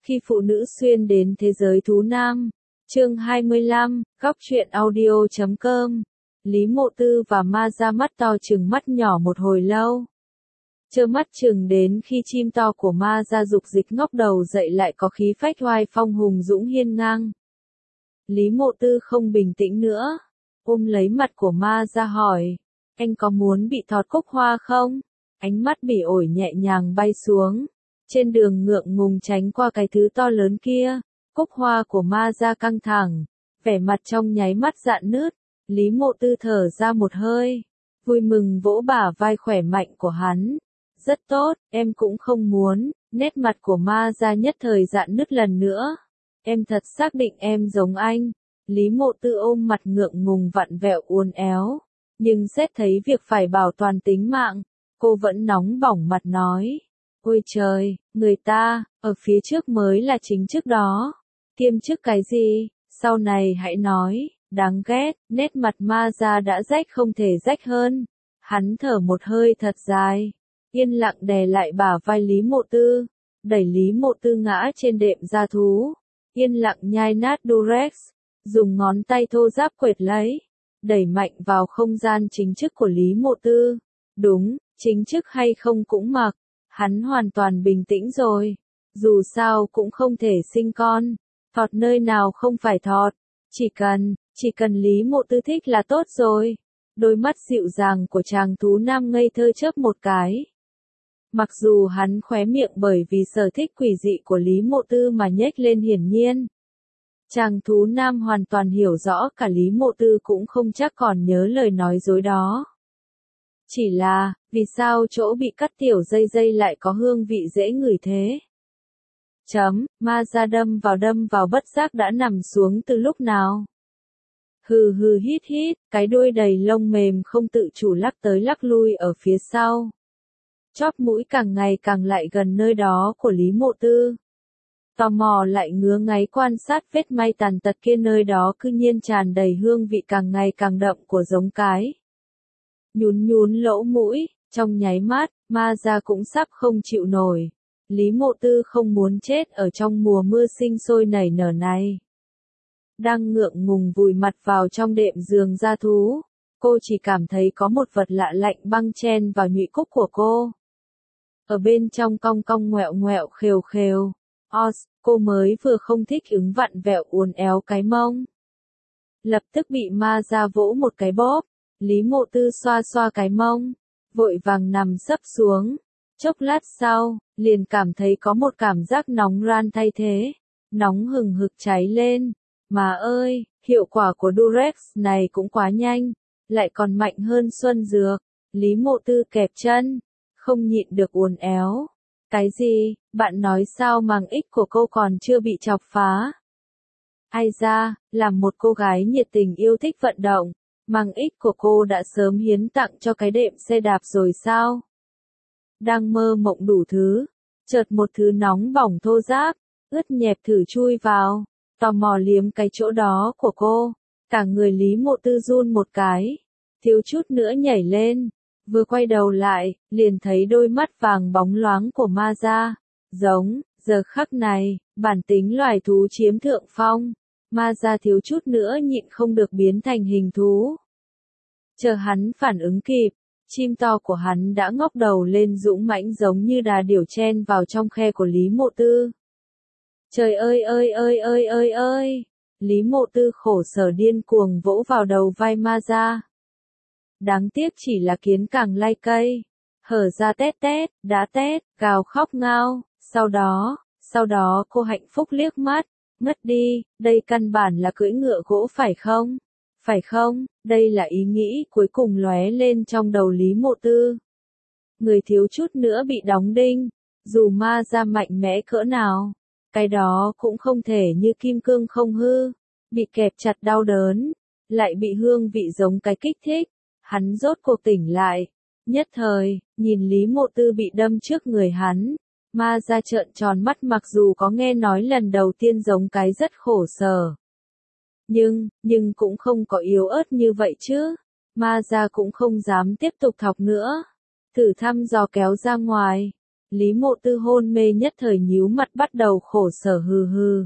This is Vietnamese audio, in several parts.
Khi phụ nữ xuyên đến thế giới thú nam. Chương 25, góc truyện audio.com. Lý Mộ Tư và Ma ra mắt to chừng mắt nhỏ một hồi lâu. Trơ mắt chừng đến khi chim to của Ma ra dục dịch ngóc đầu dậy lại có khí phách oai phong hùng dũng hiên ngang. Lý Mộ Tư không bình tĩnh nữa, ôm lấy mặt của Ma ra hỏi, anh có muốn bị thọt cúc hoa không? Ánh mắt bỉ ổi nhẹ nhàng bay xuống. Trên đường ngượng ngùng tránh qua cái thứ to lớn kia, cúc hoa của Ma ra căng thẳng, vẻ mặt trong nháy mắt rạn nứt. Lý Mộ Tư thở ra một hơi, vui mừng vỗ bả vai khỏe mạnh của hắn. Rất tốt, em cũng không muốn. Nét mặt của Ma ra nhất thời rạn nứt lần nữa. Em thật xác định em giống anh. Lý Mộ Tư ôm mặt ngượng ngùng vặn vẹo uốn éo. Nhưng xét thấy việc phải bảo toàn tính mạng, cô vẫn nóng bỏng mặt nói. Ôi trời, người ta, ở phía trước mới là chính chức đó. Kiêm chức cái gì, sau này hãy nói, đáng ghét. Nét mặt Ma ra đã rách không thể rách hơn. Hắn thở một hơi thật dài, yên lặng đè lại bả vai Lý Mộ Tư, đẩy Lý Mộ Tư ngã trên đệm da thú, yên lặng nhai nát Durex, dùng ngón tay thô ráp quệt lấy, đẩy mạnh vào không gian chính chức của Lý Mộ Tư. Đúng, chính chức hay không cũng mặc, hắn hoàn toàn bình tĩnh rồi, dù sao cũng không thể sinh con, thọt nơi nào không phải thọt, chỉ cần Lý Mộ Tư thích là tốt rồi. Đôi mắt dịu dàng của chàng thú nam ngây thơ chớp một cái. Mặc dù hắn khóe miệng bởi vì sở thích quỷ dị của Lý Mộ Tư mà nhếch lên hiển nhiên. Chàng thú nam hoàn toàn hiểu rõ cả Lý Mộ Tư cũng không chắc còn nhớ lời nói dối đó. Chỉ là, vì sao chỗ bị cắt tiểu dây lại có hương vị dễ ngửi thế? Ma ra đâm vào bất giác đã nằm xuống từ lúc nào? Hừ hừ hít, cái đuôi đầy lông mềm không tự chủ lắc tới lắc lui ở phía sau. Chóp mũi càng ngày càng lại gần nơi đó của Lý Mộ Tư. Tò mò lại ngứa ngáy quan sát vết may tàn tật kia, nơi đó cư nhiên tràn đầy hương vị càng ngày càng đậm của giống cái. Nhún lỗ mũi, trong nháy mắt, Ma ra cũng sắp không chịu nổi. Lý Mộ Tư không muốn chết ở trong mùa mưa sinh sôi nảy nở này. Đang ngượng ngùng vùi mặt vào trong đệm giường da thú, cô chỉ cảm thấy có một vật lạ lạnh băng chen vào nhụy cúc của cô. Ở bên trong cong cong ngoẹo khều. Cô mới vừa không thích ứng vặn vẹo uốn éo cái mông. Lập tức bị Ma ra vỗ một cái bóp. Lý Mộ Tư xoa cái mông, vội vàng nằm sấp xuống. Chốc lát sau, liền cảm thấy có một cảm giác nóng ran thay thế, nóng hừng hực cháy lên. Mà ơi, hiệu quả của Durex này cũng quá nhanh, lại còn mạnh hơn xuân dược. Lý Mộ Tư kẹp chân, không nhịn được uốn éo. Cái gì, bạn nói sao màng ích của cô còn chưa bị chọc phá? Ai ra, làm một cô gái nhiệt tình yêu thích vận động, màng ích của cô đã sớm hiến tặng cho cái đệm xe đạp rồi sao? Đang mơ mộng đủ thứ, chợt một thứ nóng bỏng thô ráp, ướt nhẹp thử chui vào, tò mò liếm cái chỗ đó của cô. Cả người Lý Mộ Tư run một cái, thiếu chút nữa nhảy lên, vừa quay đầu lại, liền thấy đôi mắt vàng bóng loáng của Ma ra. Giống, giờ khắc này, bản tính loài thú chiếm thượng phong, Ma ra thiếu chút nữa nhịn không được biến thành hình thú. Chờ hắn phản ứng kịp, chim to của hắn đã ngóc đầu lên dũng mãnh giống như đà điểu chen vào trong khe của Lý Mộ Tư. Trời ơi! Lý Mộ Tư khổ sở điên cuồng vỗ vào đầu vai Ma ra. Đáng tiếc chỉ là kiến càng lai cây, hở ra tét, đá tét, gào khóc ngao. Sau đó cô hạnh phúc liếc mắt, ngất đi. Đây căn bản là cưỡi ngựa gỗ phải không? Phải không? Đây là ý nghĩ cuối cùng lóe lên trong đầu Lý Mộ Tư. Người thiếu chút nữa bị đóng đinh, dù Ma ra mạnh mẽ cỡ nào, cái đó cũng không thể như kim cương không hư, bị kẹp chặt đau đớn, lại bị hương vị giống cái kích thích. Hắn rốt cuộc tỉnh lại, nhất thời, nhìn Lý Mộ Tư bị đâm trước người hắn, Ma ra trợn tròn mắt, mặc dù có nghe nói lần đầu tiên giống cái rất khổ sở. Nhưng cũng không có yếu ớt như vậy chứ. Ma ra cũng không dám tiếp tục thọc nữa, thử thăm dò kéo ra ngoài. Lý Mộ Tư hôn mê nhất thời nhíu mặt bắt đầu khổ sở hừ hừ.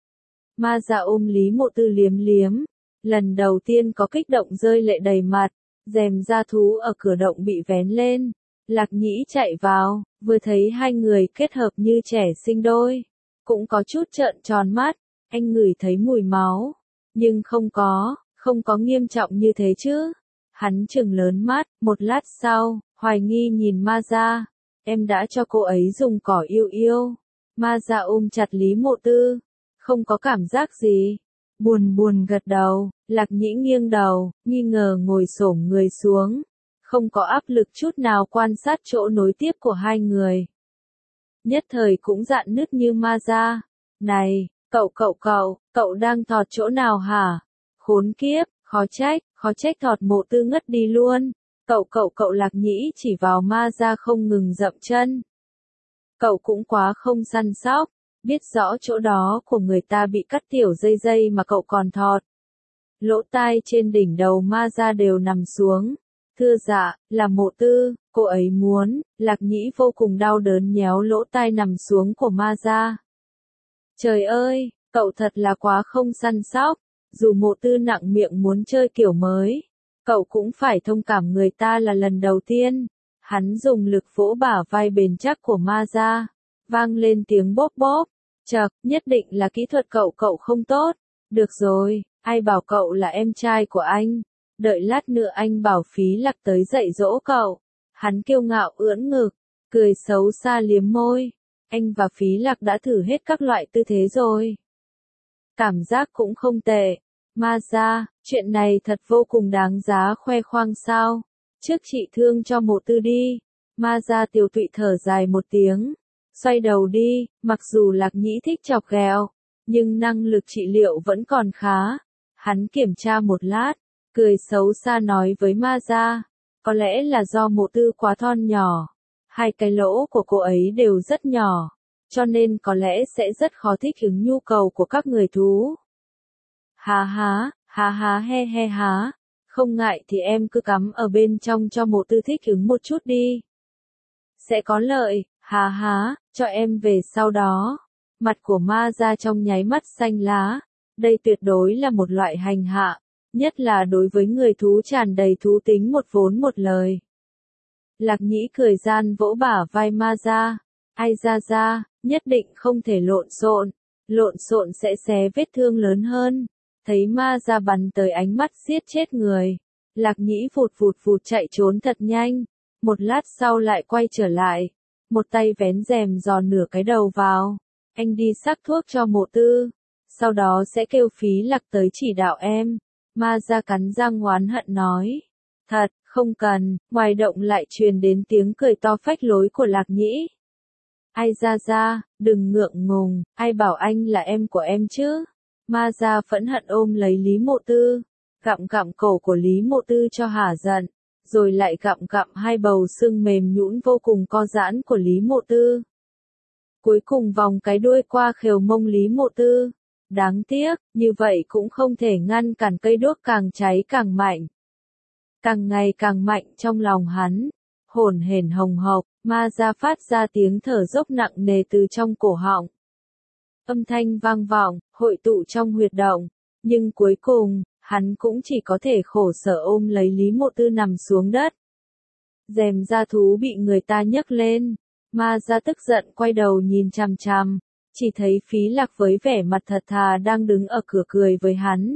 Ma Gia ôm Lý Mộ Tư liếm liếm, lần đầu tiên có kích động rơi lệ đầy mặt, rèm da thú ở cửa động bị vén lên, Lạc Nhĩ chạy vào, vừa thấy hai người kết hợp như trẻ sinh đôi, cũng có chút trợn tròn mắt, anh ngửi thấy mùi máu, nhưng không có nghiêm trọng như thế chứ. Hắn trừng lớn mắt, một lát sau, hoài nghi nhìn Ma Gia, em đã cho cô ấy dùng cỏ yêu yêu. Ma Gia ôm chặt Lý Mộ Tư, không có cảm giác gì. Buồn buồn gật đầu, Lạc Nhĩ nghiêng đầu, nghi ngờ ngồi xổm người xuống, không có áp lực chút nào quan sát chỗ nối tiếp của hai người. Nhất thời cũng dạn nứt như Ma Gia. Này, cậu đang thọt chỗ nào hả? Khốn kiếp, khó trách thọt Mộ Tư ngất đi luôn. Cậu Lạc Nhĩ chỉ vào Ma Gia không ngừng dậm chân. Cậu cũng quá không săn sóc, biết rõ chỗ đó của người ta bị cắt tiểu dây mà cậu còn thọt. Lỗ tai trên đỉnh đầu Ma Gia đều nằm xuống. Thưa dạ, là Mộ Tư, cô ấy muốn. Lạc Nhĩ vô cùng đau đớn nhéo lỗ tai nằm xuống của Ma Gia. Trời ơi, cậu thật là quá không săn sóc, dù Mộ Tư nặng miệng muốn chơi kiểu mới, cậu cũng phải thông cảm người ta là lần đầu tiên. Hắn dùng lực vỗ bả vai bền chắc của Ma Gia, vang lên tiếng bóp bóp. Chậc, nhất định là kỹ thuật cậu không tốt. Được rồi, ai bảo cậu là em trai của anh. Đợi lát nữa anh bảo Phí Lạc tới dạy dỗ cậu. Hắn kiêu ngạo ưỡn ngực, cười xấu xa liếm môi. Anh và Phí Lạc đã thử hết các loại tư thế rồi. Cảm giác cũng không tệ. Ma Gia, chuyện này thật vô cùng đáng giá khoe khoang sao. Trước trị thương cho Mộ Tư đi. Ma Gia Tiểu Tụy thở dài một tiếng. Xoay đầu đi, mặc dù Lạc Nhĩ thích chọc ghẹo, nhưng năng lực trị liệu vẫn còn khá. Hắn kiểm tra một lát, cười xấu xa nói với Ma Gia, có lẽ là do Mộ Tư quá thon nhỏ, hai cái lỗ của cô ấy đều rất nhỏ, cho nên có lẽ sẽ rất khó thích ứng nhu cầu của các người thú. Ha he he há, không ngại thì em cứ cắm ở bên trong cho Mộ Tư thích ứng một chút đi. Sẽ có lợi. Cho em về sau đó. Mặt của Ma Gia trong nháy mắt xanh lá. Đây tuyệt đối là một loại hành hạ, nhất là đối với người thú tràn đầy thú tính một vốn một lời. Lạc Nhĩ cười gian vỗ bả vai Ma Gia. Ai ra, nhất định không thể lộn xộn sẽ xé vết thương lớn hơn. Thấy Ma Gia bắn tới ánh mắt giết chết người, Lạc Nhĩ vụt chạy trốn thật nhanh. Một lát sau lại quay trở lại, một tay vén rèm giò nửa cái đầu vào. Anh đi sắc thuốc cho Mộ Tư, sau đó sẽ kêu Phí Lạc tới chỉ đạo em. Ma Gia cắn răng oán hận nói. Thật, không cần. Ngoài động lại truyền đến tiếng cười to phách lối của Lạc Nhĩ. Ai ra, đừng ngượng ngùng, ai bảo anh là em của em chứ. Ma Gia phẫn hận ôm lấy Lý Mộ Tư, gặm cổ của Lý Mộ Tư cho hả giận, rồi lại gặm hai bầu xương mềm nhũn vô cùng co giãn của Lý Mộ Tư. Cuối cùng vòng cái đuôi qua khều mông Lý Mộ Tư. Đáng tiếc, như vậy cũng không thể ngăn cản cây đuốc càng cháy càng mạnh. Càng ngày càng mạnh trong lòng hắn, hổn hển hồng hộc, Ma Gia phát ra tiếng thở dốc nặng nề từ trong cổ họng. Âm thanh vang vọng, hội tụ trong huyệt động, nhưng cuối cùng, hắn cũng chỉ có thể khổ sở ôm lấy Lý Mộ Tư nằm xuống đất. Rèm da thú bị người ta nhấc lên, Ma Gia tức giận quay đầu nhìn chằm chằm, chỉ thấy Phí Lạc với vẻ mặt thật thà đang đứng ở cửa cười với hắn.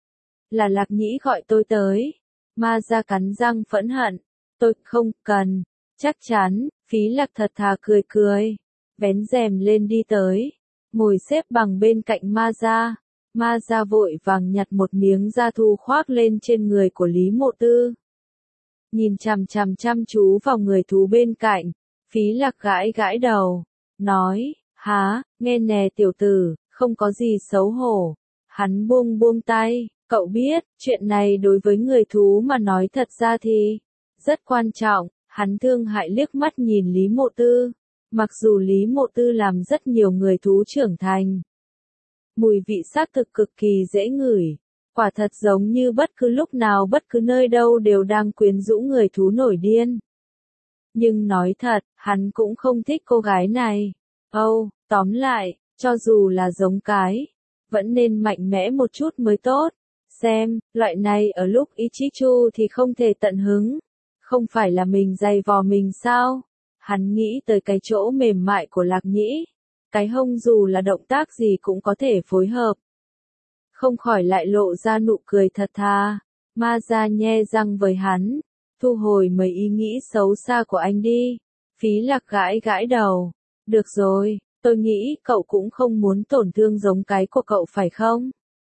Là Lạc Nhĩ gọi tôi tới. Ma Gia cắn răng phẫn hận. Tôi không cần. Chắc chắn. Phí Lạc thật thà cười. Vén rèm lên đi tới. Ngồi xếp bằng bên cạnh Ma Gia. Ma Gia vội vàng nhặt một miếng da thú khoác lên trên người của Lý Mộ Tư. Nhìn chằm chú vào người thú bên cạnh. Phí Lạc gãi đầu. Nói, nghe nè tiểu tử, không có gì xấu hổ. Hắn buông tay, cậu biết, chuyện này đối với người thú mà nói thật ra thì rất quan trọng. Hắn thương hại liếc mắt nhìn Lý Mộ Tư. Mặc dù Lý Mộ Tư làm rất nhiều người thú trưởng thành, mùi vị xác thực cực kỳ dễ ngửi, quả thật giống như bất cứ lúc nào bất cứ nơi đâu đều đang quyến rũ người thú nổi điên. Nhưng nói thật, hắn cũng không thích cô gái này. Tóm lại, cho dù là giống cái, vẫn nên mạnh mẽ một chút mới tốt. Xem, loại này ở lúc Ichichu thì không thể tận hứng. Không phải là mình dày vò mình sao? Hắn nghĩ tới cái chỗ mềm mại của Lạc Nhĩ. Cái hông dù là động tác gì cũng có thể phối hợp. Không khỏi lại lộ ra nụ cười thật thà. Ma ra nhe răng với hắn. Thu hồi mấy ý nghĩ xấu xa của anh đi. Phí Lạc gãi gãi đầu. Được rồi, tôi nghĩ cậu cũng không muốn tổn thương giống cái của cậu phải không?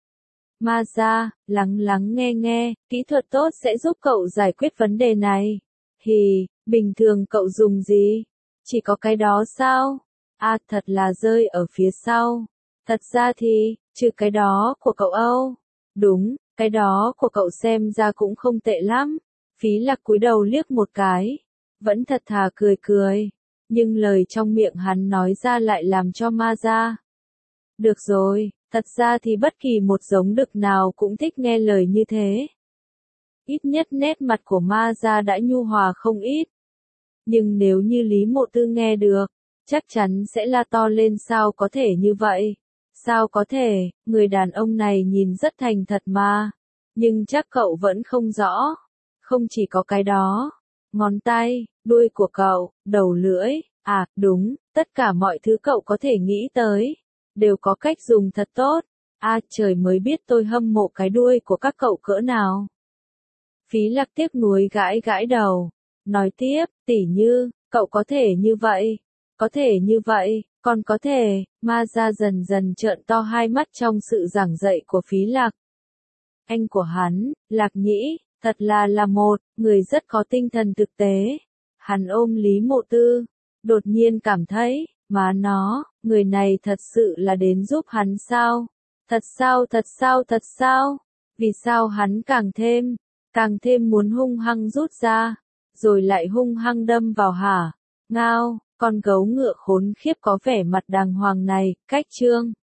Ma ra, lắng lắng nghe nghe, kỹ thuật tốt sẽ giúp cậu giải quyết vấn đề này. Bình thường cậu dùng gì? Chỉ có cái đó sao? Thật là rơi ở phía sau. Thật ra thì, trừ cái đó của cậu Đúng, cái đó của cậu xem ra cũng không tệ lắm. Phí Lạc cúi đầu liếc một cái. Vẫn thật thà cười cười. Nhưng lời trong miệng hắn nói ra lại làm cho ma ra. Được rồi, thật ra thì bất kỳ một giống đực nào cũng thích nghe lời như thế. Ít nhất nét mặt của ma ra đã nhu hòa không ít. Nhưng nếu như Lý Mộ Tư nghe được, chắc chắn sẽ la to lên sao có thể như vậy. Sao có thể, người đàn ông này nhìn rất thành thật mà. Nhưng chắc cậu vẫn không rõ. Không chỉ có cái đó. Ngón tay, đuôi của cậu, đầu lưỡi, đúng, tất cả mọi thứ cậu có thể nghĩ tới. Đều có cách dùng thật tốt. Trời mới biết tôi hâm mộ cái đuôi của các cậu cỡ nào. Phí Lạc tiếc nuối gãi gãi đầu. Nói tiếp, tỉ như, cậu có thể như vậy. Có thể như vậy, còn có thể, ma ra dần dần trợn to hai mắt trong sự giảng dạy của Phí Lạc. Anh của hắn, Lạc Nhĩ, thật là một người rất có tinh thần thực tế. Hắn ôm Lý Mộ Tư, đột nhiên cảm thấy, má nó, người này thật sự là đến giúp hắn sao? Thật sao? Vì sao hắn càng thêm muốn hung hăng rút ra, rồi lại hung hăng đâm vào hả? Ngao, con gấu ngựa khốn khiếp có vẻ mặt đàng hoàng này, cách trương.